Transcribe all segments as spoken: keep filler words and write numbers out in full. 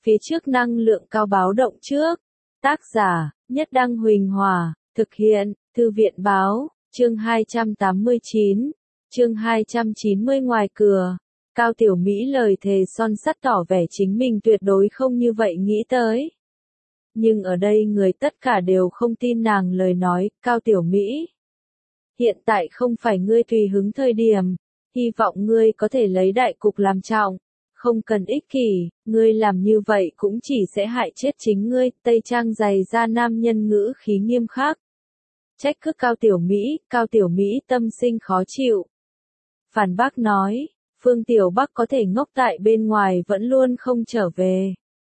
Phía trước năng lượng cao báo động trước. Tác giả, Nhất Đăng Huỳnh Hòa, thực hiện, Thư viện Báo, chương hai trăm tám mươi chín, chương hai trăm chín mươi ngoài cửa. Cao Tiểu Mỹ lời thề son sắt tỏ vẻ chính mình tuyệt đối không như vậy nghĩ tới. Nhưng ở đây người tất cả đều không tin nàng lời nói, Cao Tiểu Mỹ. Hiện tại không phải ngươi tùy hứng thời điểm, hy vọng ngươi có thể lấy đại cục làm trọng, không cần ích kỷ, ngươi làm như vậy cũng chỉ sẽ hại chết chính ngươi. Tây Trang dày ra nam nhân ngữ khí nghiêm khắc. Trách cứ Cao Tiểu Mỹ, Cao Tiểu Mỹ tâm sinh khó chịu. Phản bác nói, Phương Tiểu Bắc có thể ngốc tại bên ngoài vẫn luôn không trở về.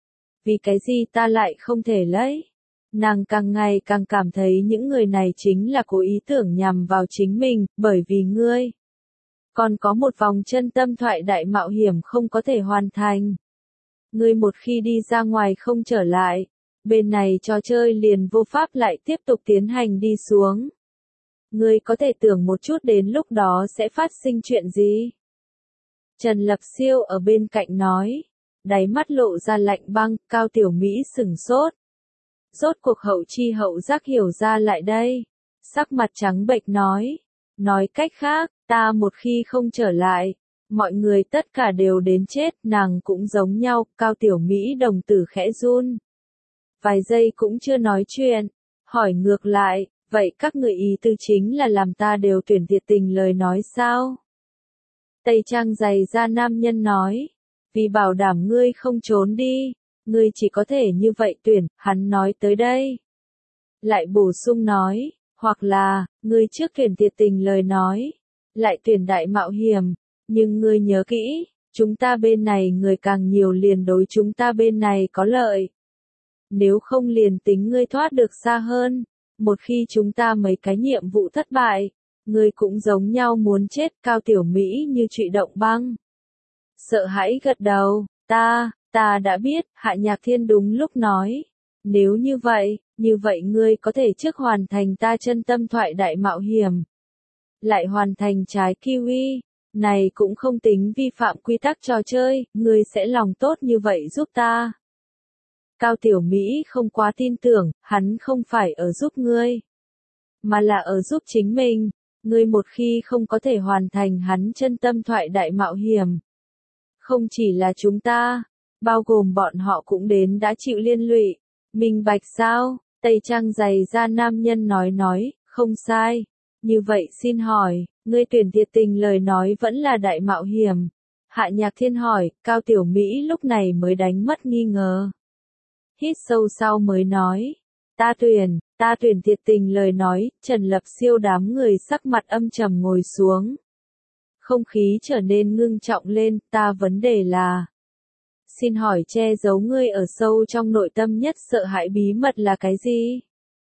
Vì cái gì ta lại không thể lấy? Nàng càng ngày càng cảm thấy những người này chính là cố ý tưởng nhằm vào chính mình, bởi vì ngươi. Còn có một vòng chân tâm thoại đại mạo hiểm không có thể hoàn thành. Ngươi một khi đi ra ngoài không trở lại, bên này trò chơi liền vô pháp lại tiếp tục tiến hành đi xuống. Ngươi có thể tưởng một chút đến lúc đó sẽ phát sinh chuyện gì? Trần Lập Siêu ở bên cạnh nói, đáy mắt lộ ra lạnh băng. Cao Tiểu Mỹ sửng sốt. Rốt cuộc hậu chi hậu giác hiểu ra lại đây. Sắc mặt trắng bệch nói, nói cách khác, ta một khi không trở lại, mọi người tất cả đều đến chết. Nàng cũng giống nhau. Cao Tiểu Mỹ đồng tử khẽ run. Vài giây cũng chưa nói chuyện, hỏi ngược lại, vậy các người ý tư chính là làm ta đều tuyển thiệt tình lời nói sao? Tây Trang dày ra nam nhân nói, vì bảo đảm ngươi không trốn đi, ngươi chỉ có thể như vậy tuyển. Hắn nói tới đây, lại bổ sung nói, hoặc là, ngươi trước tuyển thiệt tình lời nói, lại tuyển đại mạo hiểm, nhưng ngươi nhớ kỹ, chúng ta bên này người càng nhiều liền đối chúng ta bên này có lợi. Nếu không liền tính ngươi thoát được xa hơn, một khi chúng ta mấy cái nhiệm vụ thất bại, ngươi cũng giống nhau muốn chết. Cao Tiểu Mỹ như trụy động băng. Sợ hãi gật đầu, ta, ta đã biết. Hạ Nhạc Thiên đúng lúc nói, nếu như vậy, như vậy ngươi có thể trước hoàn thành ta chân tâm thoại đại mạo hiểm, lại hoàn thành trái kiwi, này cũng không tính vi phạm quy tắc trò chơi, ngươi sẽ lòng tốt như vậy giúp ta. Cao Tiểu Mỹ không quá tin tưởng, hắn không phải ở giúp ngươi, mà là ở giúp chính mình. Ngươi một khi không có thể hoàn thành hắn chân tâm thoại đại mạo hiểm, không chỉ là chúng ta, bao gồm bọn họ cũng đến đã chịu liên lụy. Minh bạch sao? Tây Trang dày ra nam nhân nói nói, không sai. Như vậy xin hỏi, ngươi tuyển thiệt tình lời nói vẫn là đại mạo hiểm? Hạ Nhạc Thiên hỏi. Cao Tiểu Mỹ lúc này mới đánh mất nghi ngờ. Hít sâu sau mới nói, ta tuyển, ta tuyển thiệt tình lời nói. Trần Lập Siêu đám người sắc mặt âm trầm ngồi xuống. Không khí trở nên ngưng trọng lên. Ta vấn đề là, xin hỏi che giấu ngươi ở sâu trong nội tâm nhất sợ hãi bí mật là cái gì?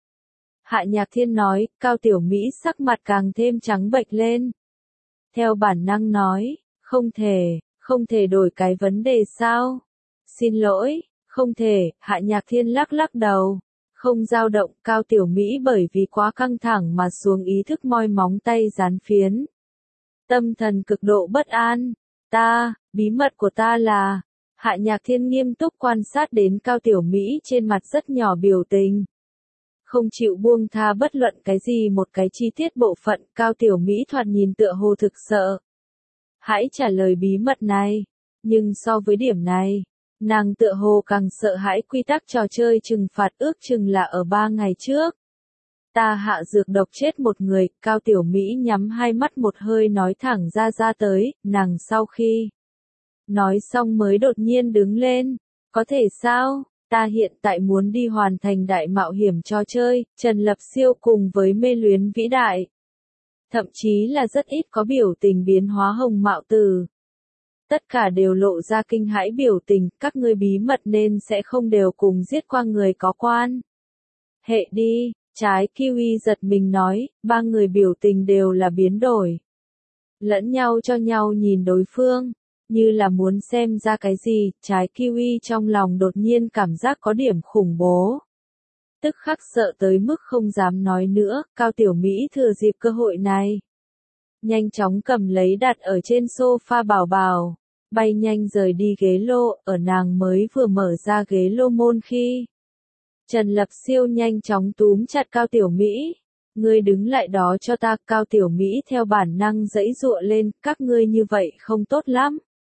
Hạ Nhạc Thiên nói. Cao Tiểu Mỹ sắc mặt càng thêm trắng bệch lên. Theo bản năng nói, không thể, không thể đổi cái vấn đề sao? Xin lỗi, không thể. Hạ Nhạc Thiên lắc lắc đầu, không dao động. Cao Tiểu Mỹ bởi vì quá căng thẳng mà xuống ý thức moi móng tay dán phiến. Tâm thần cực độ bất an. Ta, bí mật của ta là... Hạ Nhạc Thiên nghiêm túc quan sát đến Cao Tiểu Mỹ trên mặt rất nhỏ biểu tình. Không chịu buông tha bất luận cái gì một cái chi tiết bộ phận. Cao Tiểu Mỹ thoạt nhìn tựa hồ thực sợ. Hãy trả lời bí mật này. Nhưng so với điểm này, nàng tựa hồ càng sợ hãi quy tắc trò chơi trừng phạt ước chừng là ở ba ngày trước. Ta hạ dược độc chết một người. Cao Tiểu Mỹ nhắm hai mắt một hơi nói thẳng ra ra tới. Nàng sau khi nói xong mới đột nhiên đứng lên. Có thể sao? Ta hiện tại muốn đi hoàn thành đại mạo hiểm trò chơi. Trần Lập Siêu cùng với mê luyến vĩ đại. Thậm chí là rất ít có biểu tình biến hóa hồng mạo từ. Tất cả đều lộ ra kinh hãi biểu tình. Các ngươi bí mật nên sẽ không đều cùng giết qua người có quan hệ đi. Trái kiwi giật mình nói. Ba người biểu tình đều là biến đổi. Lẫn nhau cho nhau nhìn đối phương. Như là muốn xem ra cái gì. Trái kiwi trong lòng đột nhiên cảm giác có điểm khủng bố. Tức khắc sợ tới mức không dám nói nữa. Cao Tiểu Mỹ thừa dịp cơ hội này, nhanh chóng cầm lấy đặt ở trên sofa bảo bảo. bay nhanh rời đi ghế lô, ở nàng mới vừa mở ra ghế lô môn khi. Trần Lập Siêu nhanh chóng túm chặt Cao Tiểu Mỹ. Ngươi đứng lại đó cho ta, Cao Tiểu Mỹ theo bản năng giãy giụa lên, các ngươi như vậy không tốt lắm.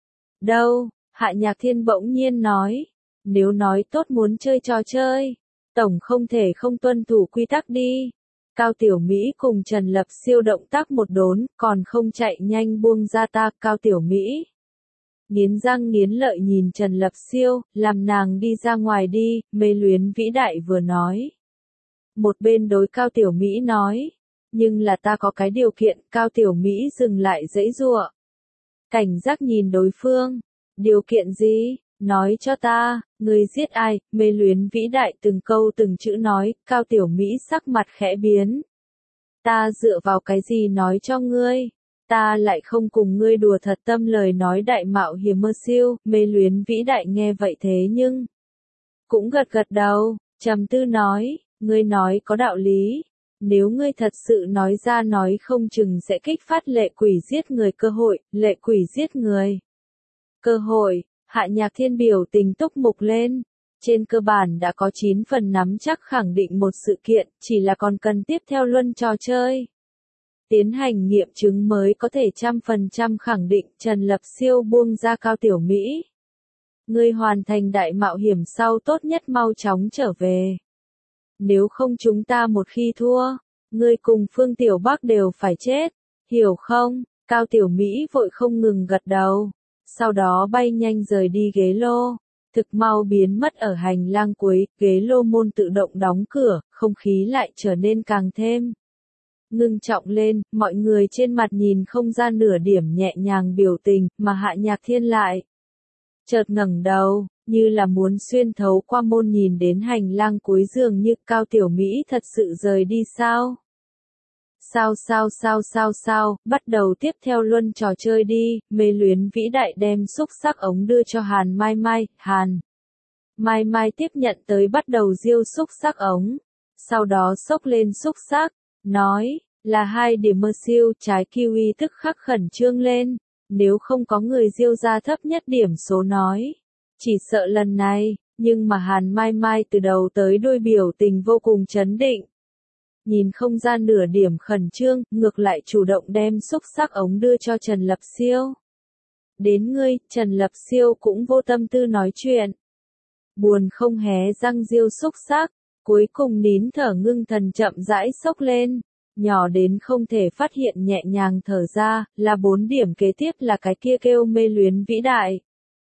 Đâu, Hạ Nhạc Thiên bỗng nhiên nói, nếu nói tốt muốn chơi trò chơi, tổng không thể không tuân thủ quy tắc đi. Cao Tiểu Mỹ cùng Trần Lập Siêu động tác một đốn, còn không chạy nhanh buông ra ta, Cao Tiểu Mỹ. Nghiến răng nghiến lợi nhìn Trần Lập Siêu, làm nàng đi ra ngoài đi, mê luyến vĩ đại vừa nói. Một bên đối Cao Tiểu Mỹ nói, nhưng là ta có cái điều kiện, Cao Tiểu Mỹ dừng lại giãy giụa. Cảnh giác nhìn đối phương, điều kiện gì, nói cho ta, ngươi giết ai, mê luyến vĩ đại từng câu từng chữ nói, Cao Tiểu Mỹ sắc mặt khẽ biến. Ta dựa vào cái gì nói cho ngươi, ta lại không cùng ngươi đùa thật tâm lời nói đại mạo hiểm mơ siêu, mê luyến vĩ đại nghe vậy thế nhưng, cũng gật gật đầu, trầm tư nói, ngươi nói có đạo lý, nếu ngươi thật sự nói ra nói không chừng sẽ kích phát lệ quỷ giết người cơ hội, lệ quỷ giết người. Cơ hội, Hạ Nhạc Thiên biểu tình túc mục lên, trên cơ bản đã có chín phần nắm chắc khẳng định một sự kiện, chỉ là còn cần tiếp theo luân trò chơi. Tiến hành nghiệm chứng mới có thể trăm phần trăm khẳng định. Trần Lập Siêu buông ra Cao Tiểu Mỹ. Ngươi hoàn thành đại mạo hiểm sau tốt nhất mau chóng trở về. Nếu không chúng ta một khi thua, ngươi cùng Phương Tiểu Bắc đều phải chết, hiểu không? Cao Tiểu Mỹ vội không ngừng gật đầu, sau đó bay nhanh rời đi ghế lô, thực mau biến mất ở hành lang cuối, ghế lô môn tự động đóng cửa, không khí lại trở nên càng thêm ngưng trọng lên, mọi người trên mặt nhìn không ra nửa điểm nhẹ nhàng biểu tình, mà Hạ Nhạc Thiên lại chợt ngẩng đầu, như là muốn xuyên thấu qua môn nhìn đến hành lang cuối giường như Cao Tiểu Mỹ thật sự rời đi sao? Sao sao sao sao sao, bắt đầu tiếp theo luân trò chơi đi, mê luyến vĩ đại đem xúc sắc ống đưa cho Hàn Mai Mai, Hàn Mai Mai tiếp nhận tới bắt đầu diêu xúc sắc ống, sau đó xốc lên xúc sắc, nói, là hai điểm mơ siêu, trái kiwi tức khắc khẩn trương lên, nếu không có người diêu ra thấp nhất điểm số nói, chỉ sợ lần này, nhưng mà Hàn Mai Mai từ đầu tới đuôi biểu tình vô cùng chấn định. Nhìn không ra nửa điểm khẩn trương, ngược lại chủ động đem xúc sắc ống đưa cho Trần Lập Siêu. Đến ngươi, Trần Lập Siêu cũng vô tâm tư nói chuyện. Buồn không hé răng diêu xúc sắc, cuối cùng nín thở ngưng thần chậm rãi xốc lên, nhỏ đến không thể phát hiện nhẹ nhàng thở ra, là bốn điểm kế tiếp là cái kia kêu mê luyến vĩ đại.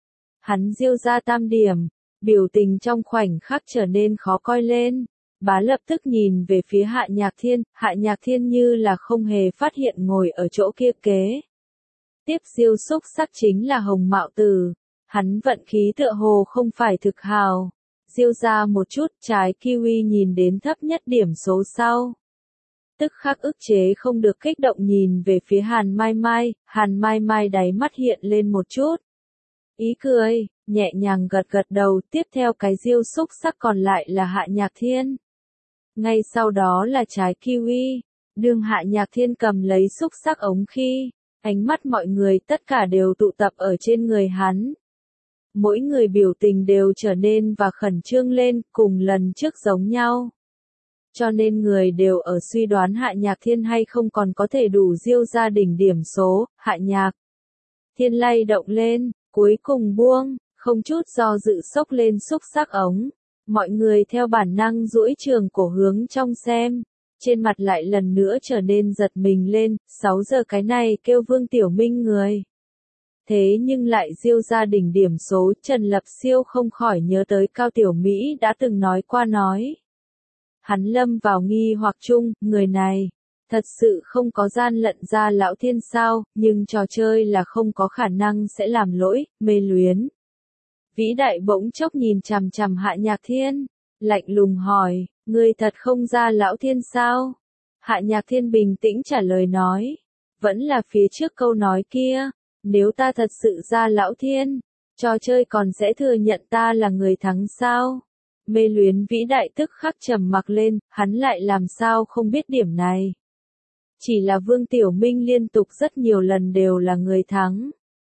Hắn diêu ra tam điểm, biểu tình trong khoảnh khắc trở nên khó coi lên. Bá lập tức nhìn về phía Hạ Nhạc Thiên, Hạ Nhạc Thiên như là không hề phát hiện ngồi ở chỗ kia kế. Tiếp diêu xúc sắc chính là Hồng Mạo Tử, hắn vận khí tựa hồ không phải thực hào. Diêu ra một chút, trái kiwi nhìn đến thấp nhất điểm số sau. Tức khắc ức chế không được kích động nhìn về phía Hàn Mai Mai, Hàn Mai Mai đáy mắt hiện lên một chút. Ý cười, nhẹ nhàng gật gật đầu, tiếp theo cái diêu xúc sắc còn lại là Hạ Nhạc Thiên. Ngay sau đó là trái kiwi, đương Hạ Nhạc Thiên cầm lấy xúc sắc ống khi, ánh mắt mọi người tất cả đều tụ tập ở trên người hắn. Mỗi người biểu tình đều trở nên và khẩn trương lên, cùng lần trước giống nhau. Cho nên người đều ở suy đoán Hạ Nhạc Thiên hay không còn có thể đủ diêu ra đỉnh điểm số, Hạ Nhạc Thiên lay động lên, cuối cùng buông, không chút do dự xốc lên xúc sắc ống. Mọi người theo bản năng duỗi trường cổ hướng trong xem, trên mặt lại lần nữa trở nên giật mình lên, sáu giờ cái này kêu Vương Tiểu Minh người. Thế nhưng lại diêu ra đỉnh điểm số, Trần Lập Siêu không khỏi nhớ tới Cao Tiểu Mỹ đã từng nói qua nói. Hắn lâm vào nghi hoặc chung, người này, thật sự không có gian lận ra lão thiên sao, nhưng trò chơi là không có khả năng sẽ làm lỗi, mê luyến. Vĩ đại bỗng chốc nhìn chằm chằm Hạ Nhạc Thiên, lạnh lùng hỏi, ngươi thật không ra lão thiên sao? Hạ Nhạc Thiên bình tĩnh trả lời nói, vẫn là phía trước câu nói kia, nếu ta thật sự ra lão thiên, trò chơi còn sẽ thừa nhận ta là người thắng sao? Mê luyến vĩ đại tức khắc trầm mặc lên, hắn lại làm sao không biết điểm này. Chỉ là Vương Tiểu Minh liên tục rất nhiều lần đều là người thắng.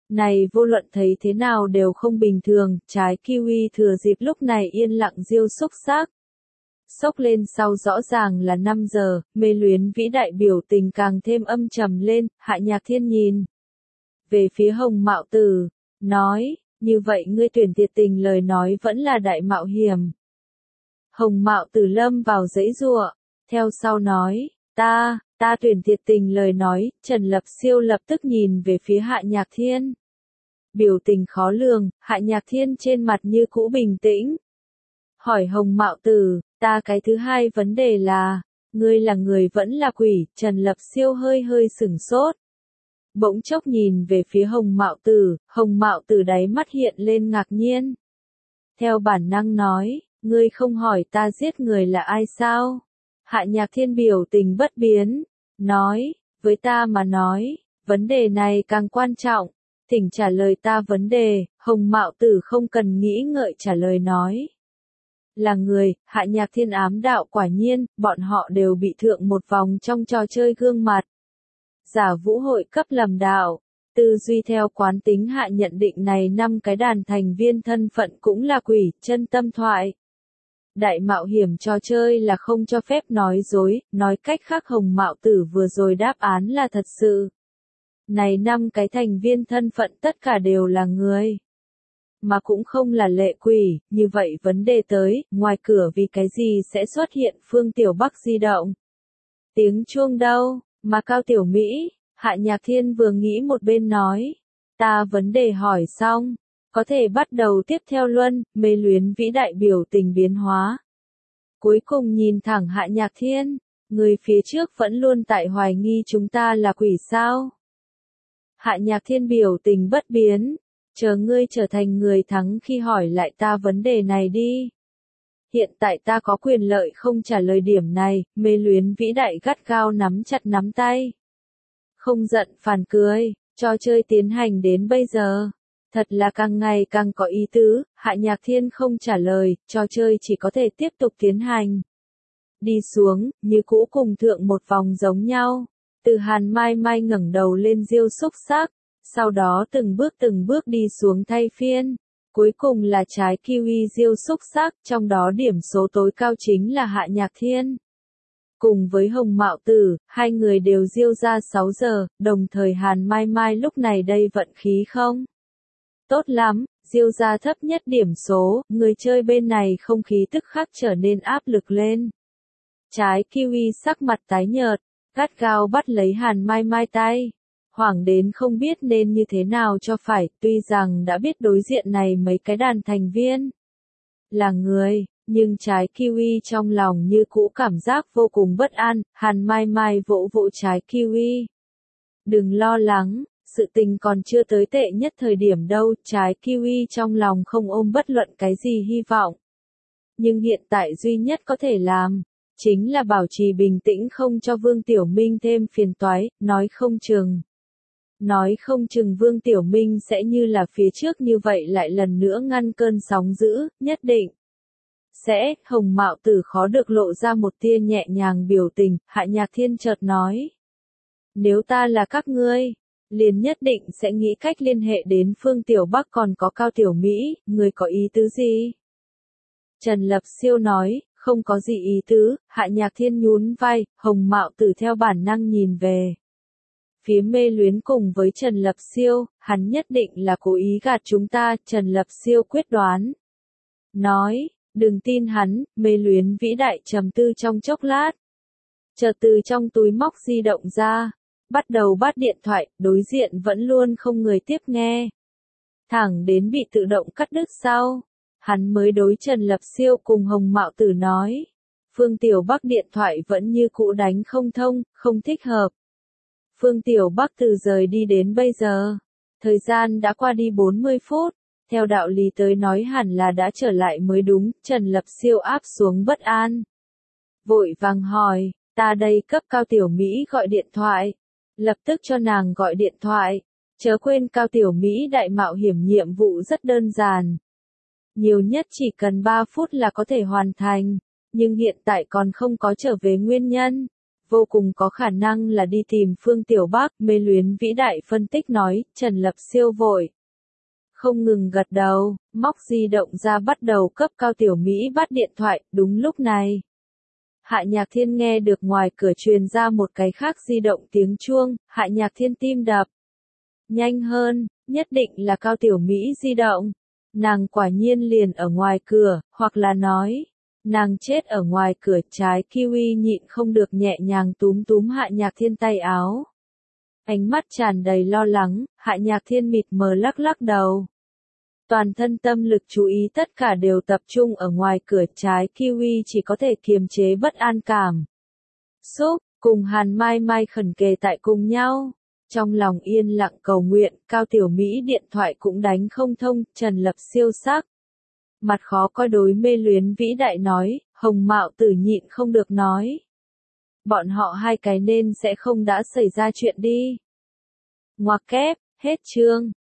Này vô luận thấy thế nào đều không bình thường, trái kiwi thừa dịp lúc này yên lặng diêu xúc sắc. Xốc lên sau rõ ràng là năm giờ, mê luyến vĩ đại biểu tình càng thêm âm trầm lên, Hạ Nhạc Thiên nhìn về phía Hồng Mạo Tử, nói, như vậy ngươi tuyển thiệt tình lời nói vẫn là đại mạo hiểm. Hồng Mạo Tử lâm vào giãy giụa, theo sau nói, ta, ta tuyển thiệt tình lời nói, Trần Lập Siêu lập tức nhìn về phía Hạ Nhạc Thiên. Biểu tình khó lường, Hạ Nhạc Thiên trên mặt như cũ bình tĩnh. Hỏi Hồng Mạo Tử, ta cái thứ hai vấn đề là, ngươi là người vẫn là quỷ, Trần Lập Siêu hơi hơi sửng sốt. Bỗng chốc nhìn về phía Hồng Mạo Tử, Hồng Mạo Tử đáy mắt hiện lên ngạc nhiên. Theo bản năng nói, ngươi không hỏi ta giết người là ai sao? Hạ Nhạc Thiên biểu tình bất biến, nói, với ta mà nói, vấn đề này càng quan trọng, thỉnh trả lời ta vấn đề, Hồng Mạo Tử không cần nghĩ ngợi trả lời nói. Là người, Hạ Nhạc Thiên ám đạo quả nhiên, bọn họ đều bị thượng một vòng trong trò chơi gương mặt. Giả vũ hội cấp lầm đạo, tư duy theo quán tính hạ nhận định này năm cái đàn thành viên thân phận cũng là quỷ, chân tâm thoại. Đại mạo hiểm trò chơi là không cho phép nói dối, nói cách khác Hồng Mạo Tử vừa rồi đáp án là thật sự. Này năm cái thành viên thân phận tất cả đều là người. Mà cũng không là lệ quỷ, như vậy vấn đề tới, ngoài cửa vì cái gì sẽ xuất hiện Phương Tiểu Bắc di động. Tiếng chuông đâu, mà Cao Tiểu Mỹ, Hạ Nhạc Thiên vừa nghĩ một bên nói, ta vấn đề hỏi xong, có thể bắt đầu tiếp theo luân, mê luyến vĩ đại biểu tình biến hóa. Cuối cùng nhìn thẳng Hạ Nhạc Thiên, người phía trước vẫn luôn tại hoài nghi chúng ta là quỷ sao. Hạ Nhạc Thiên biểu tình bất biến. Chờ ngươi trở thành người thắng khi hỏi lại ta vấn đề này đi. Hiện tại ta có quyền lợi không trả lời điểm này, mê luyến vĩ đại gắt gao nắm chặt nắm tay. Không giận phản cười, trò chơi tiến hành đến bây giờ. Thật là càng ngày càng có ý tứ, Hạ Nhạc Thiên không trả lời, trò chơi chỉ có thể tiếp tục tiến hành. Đi xuống, như cũ cùng thượng một vòng giống nhau. Từ Hàn Mai Mai ngẩng đầu lên diêu xúc sắc. Sau đó từng bước từng bước đi xuống thay phiên. Cuối cùng là trái kiwi diêu xúc sắc, trong đó điểm số tối cao chính là Hạ Nhạc Thiên. Cùng với Hồng Mạo Tử, hai người đều diêu ra sáu giờ, đồng thời Hàn Mai Mai lúc này đây vận khí không? Tốt lắm, diêu ra thấp nhất điểm số, người chơi bên này không khí tức khắc trở nên áp lực lên. Trái kiwi sắc mặt tái nhợt, gắt gao bắt lấy Hàn Mai Mai tay. Hoảng đến không biết nên như thế nào cho phải, tuy rằng đã biết đối diện này mấy cái đàn thành viên là người, nhưng trái kiwi trong lòng như cũ cảm giác vô cùng bất an, Hàn Mai Mai vỗ vỗ trái kiwi. Đừng lo lắng, sự tình còn chưa tới tệ nhất thời điểm đâu, trái kiwi trong lòng không ôm bất luận cái gì hy vọng. Nhưng hiện tại duy nhất có thể làm, chính là bảo trì bình tĩnh không cho Vương Tiểu Minh thêm phiền toái, nói không chừng. Nói không chừng Vương Tiểu Minh sẽ như là phía trước như vậy lại lần nữa ngăn cơn sóng dữ, nhất định. Sẽ, Hồng Mạo Tử khó được lộ ra một tia nhẹ nhàng biểu tình, Hạ Nhạc Thiên chợt nói. Nếu ta là các ngươi, liền nhất định sẽ nghĩ cách liên hệ đến Phương Tiểu Bắc còn có Cao Tiểu Mỹ, người có ý tứ gì? Trần Lập Siêu nói, không có gì ý tứ, Hạ Nhạc Thiên nhún vai, Hồng Mạo Tử theo bản năng nhìn về. Phía mê luyến cùng với Trần Lập Siêu, hắn nhất định là cố ý gạt chúng ta, Trần Lập Siêu quyết đoán. Nói, đừng tin hắn, mê luyến vĩ đại trầm tư trong chốc lát. Chợt từ trong túi móc di động ra, bắt đầu bắt điện thoại, đối diện vẫn luôn không người tiếp nghe. Thẳng đến bị tự động cắt đứt sau, hắn mới đối Trần Lập Siêu cùng Hồng Mạo Tử nói. Phương Tiểu Bắc điện thoại vẫn như cũ đánh không thông, không thích hợp. Phương Tiểu Bắc từ rời đi đến bây giờ, thời gian đã qua đi bốn mươi phút, theo đạo lý tới nói hẳn là đã trở lại mới đúng, Trần Lập Siêu áp xuống bất an. Vội vàng hỏi, ta đây cấp Cao Tiểu Mỹ gọi điện thoại, lập tức cho nàng gọi điện thoại, chớ quên Cao Tiểu Mỹ đại mạo hiểm nhiệm vụ rất đơn giản. Nhiều nhất chỉ cần ba phút là có thể hoàn thành, nhưng hiện tại còn không có trở về nguyên nhân. vô cùng có khả năng là đi tìm Phương Tiểu Bắc, mê luyến vĩ đại phân tích nói, Trần Lập Siêu vội. Không ngừng gật đầu, móc di động ra bắt đầu cấp Cao Tiểu Mỹ bắt điện thoại, đúng lúc này. Hạ Nhạc Thiên nghe được ngoài cửa truyền ra một cái khác di động tiếng chuông, Hạ Nhạc Thiên tim đập. Nhanh hơn, nhất định là Cao Tiểu Mỹ di động. Nàng quả nhiên liền ở ngoài cửa, hoặc là nói, nàng chết ở ngoài cửa. Trái Kiwi nhịn không được nhẹ nhàng túm túm Hạ Nhạc Thiên tay áo. Ánh mắt tràn đầy lo lắng, Hạ Nhạc Thiên mịt mờ lắc lắc đầu. Toàn thân tâm lực chú ý tất cả đều tập trung ở ngoài cửa. Trái Kiwi chỉ có thể kiềm chế bất an cảm. Xúc, cùng Hàn Mai Mai khẩn kề tại cùng nhau. Trong lòng yên lặng cầu nguyện, Cao Tiểu Mỹ điện thoại cũng đánh không thông, Trần Lập Siêu sắc. Mặt khó coi đối mê luyến vĩ đại nói, Hồng Mạo Tử nhịn không được nói. Bọn họ hai cái nên sẽ không đã xảy ra chuyện đi. Ngoặc kép, hết chương.